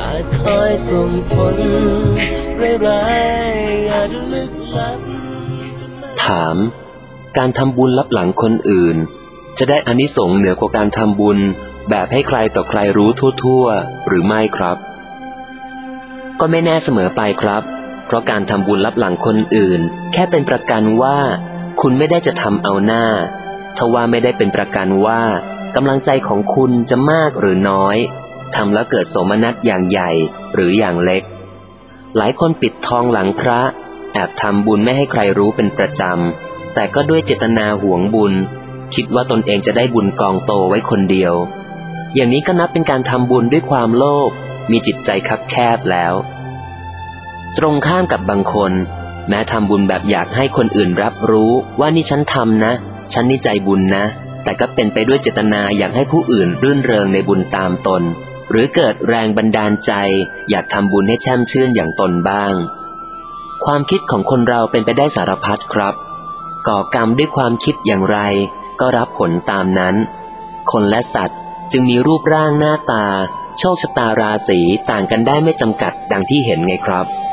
อาจคอยส่งผลร้ายๆอาจลึกลับถามการทำบุญลับหลังคนอื่นจะได้อานิสงส์เหนือกว่าการทำบุญแบบให้ใครต่อใครรู้ทั่วๆหรือไม่ครับก็ไม่แน่เสมอไปครับเพราะการทำบุญลับหลังคนอื่นแค่เป็นประกันว่าคุณไม่ได้จะทำเอาหน้าทว่าไม่ได้เป็นประกันว่ากำลังใจของคุณจะมากหรือน้อยทำแล้วเกิดโสมนัสอย่างใหญ่หรืออย่างเล็กหลายคนปิดทองหลังพระแอบทำบุญไม่ให้ใครรู้เป็นประจำแต่ก็ด้วยเจตนาหวงบุญคิดว่าตนเองจะได้บุญกองโตไว้คนเดียวอย่างนี้ก็นับเป็นการทำบุญด้วยความโลภมีจิตใจคับแคบแล้วตรงข้ามกับบางคนแม้ทำบุญแบบอยากให้คนอื่นรับรู้ว่านี่ฉันทำนะฉันนี่ใจบุญนะแต่ก็เป็นไปด้วยเจตนาอยากให้ผู้อื่นรื่นเริงในบุญตามตนหรือเกิดแรงบันดาลใจอยากทำบุญให้แช่มชื่นอย่างตนบ้างความคิดของคนเราเป็นไปได้สารพัดครับก่อกรรมด้วยความคิดอย่างไรก็รับผลตามนั้นคนและสัตว์จึงมีรูปร่างหน้าตาโชคชะตาราศีต่างกันได้ไม่จำกัดดังที่เห็นไงครับ